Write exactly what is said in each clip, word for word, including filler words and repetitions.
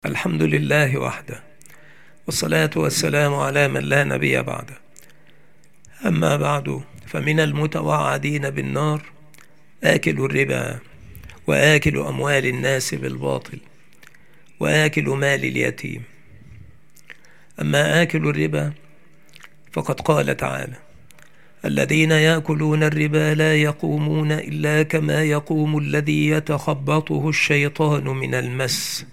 الحمد لله وحده، والصلاة والسلام على من لا نبي بعده. أما بعد، فمن المتوعدين بالنار آكل الربا، وآكل أموال الناس بالباطل، وآكل مال اليتيم. أما آكل الربا فقد قال تعالى: الذين يأكلون الربا لا يقومون إلا كما يقوم الذي يتخبطه الشيطان من المس،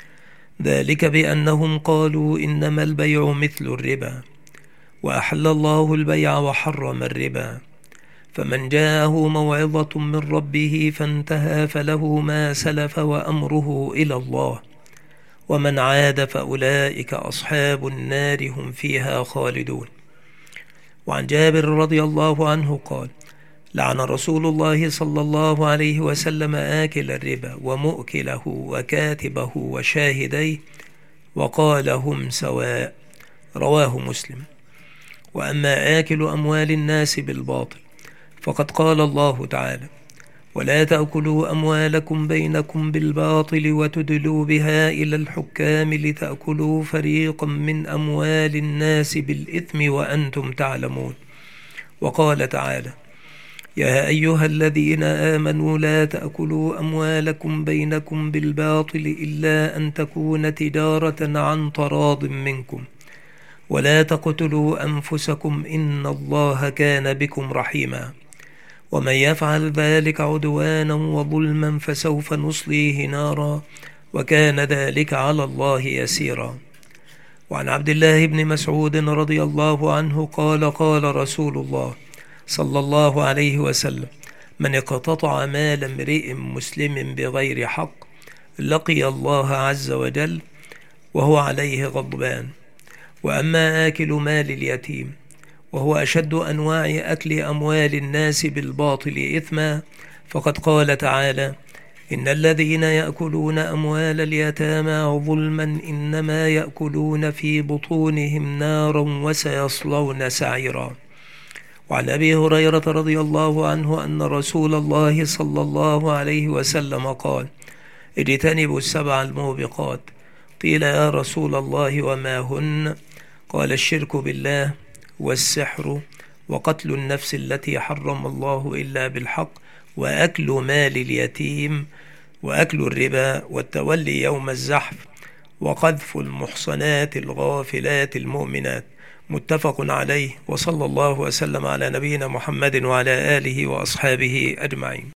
ذلك بأنهم قالوا إنما البيع مثل الربا، وأحل الله البيع وحرم الربا. فمن جاءه موعظة من ربه فانتهى فله ما سلف وأمره إلى الله، ومن عاد فأولئك أصحاب النار هم فيها خالدون. وعن جابر رضي الله عنه قال: لعن رسول الله صلى الله عليه وسلم آكل الربا ومؤكله وكاتبه وشاهديه، وقال: هم سواء. رواه مسلم. وأما آكل أموال الناس بالباطل فقد قال الله تعالى: ولا تأكلوا أموالكم بينكم بالباطل وتدلوا بها إلى الحكام لتأكلوا فريقا من أموال الناس بالإثم وأنتم تعلمون. وقال تعالى: يا أيها الذين آمنوا لا تأكلوا أموالكم بينكم بالباطل إلا أن تكون تجارة عن تراض منكم، ولا تقتلوا أنفسكم إن الله كان بكم رحيما، ومن يفعل ذلك عدوانا وظلما فسوف نصليه نارا، وكان ذلك على الله يسيرا. وعن عبد الله بن مسعود رضي الله عنه قال: قال رسول الله صلى الله عليه وسلم: من اقتطع مال امرئ مسلم بغير حق لقي الله عز وجل وهو عليه غضبان. وأما آكل مال اليتيم وهو أشد أنواع أكل أموال الناس بالباطل إثما، فقد قال تعالى: إن الذين يأكلون أموال اليتامى ظلما إنما يأكلون في بطونهم نارا وسيصلون سعيرا. وعن أبي هريرة رضي الله عنه أن رسول الله صلى الله عليه وسلم قال: اجتنبوا السبع الموبقات. قيل: يا رسول الله وما هن؟ قال: الشرك بالله، والسحر، وقتل النفس التي حرم الله إلا بالحق، وأكل مال اليتيم، وأكل الربا، والتولي يوم الزحف، وقذف المحصنات الغافلات المؤمنات. متفق عليه. وصلى الله وسلم على نبينا محمد وعلى آله وأصحابه أجمعين.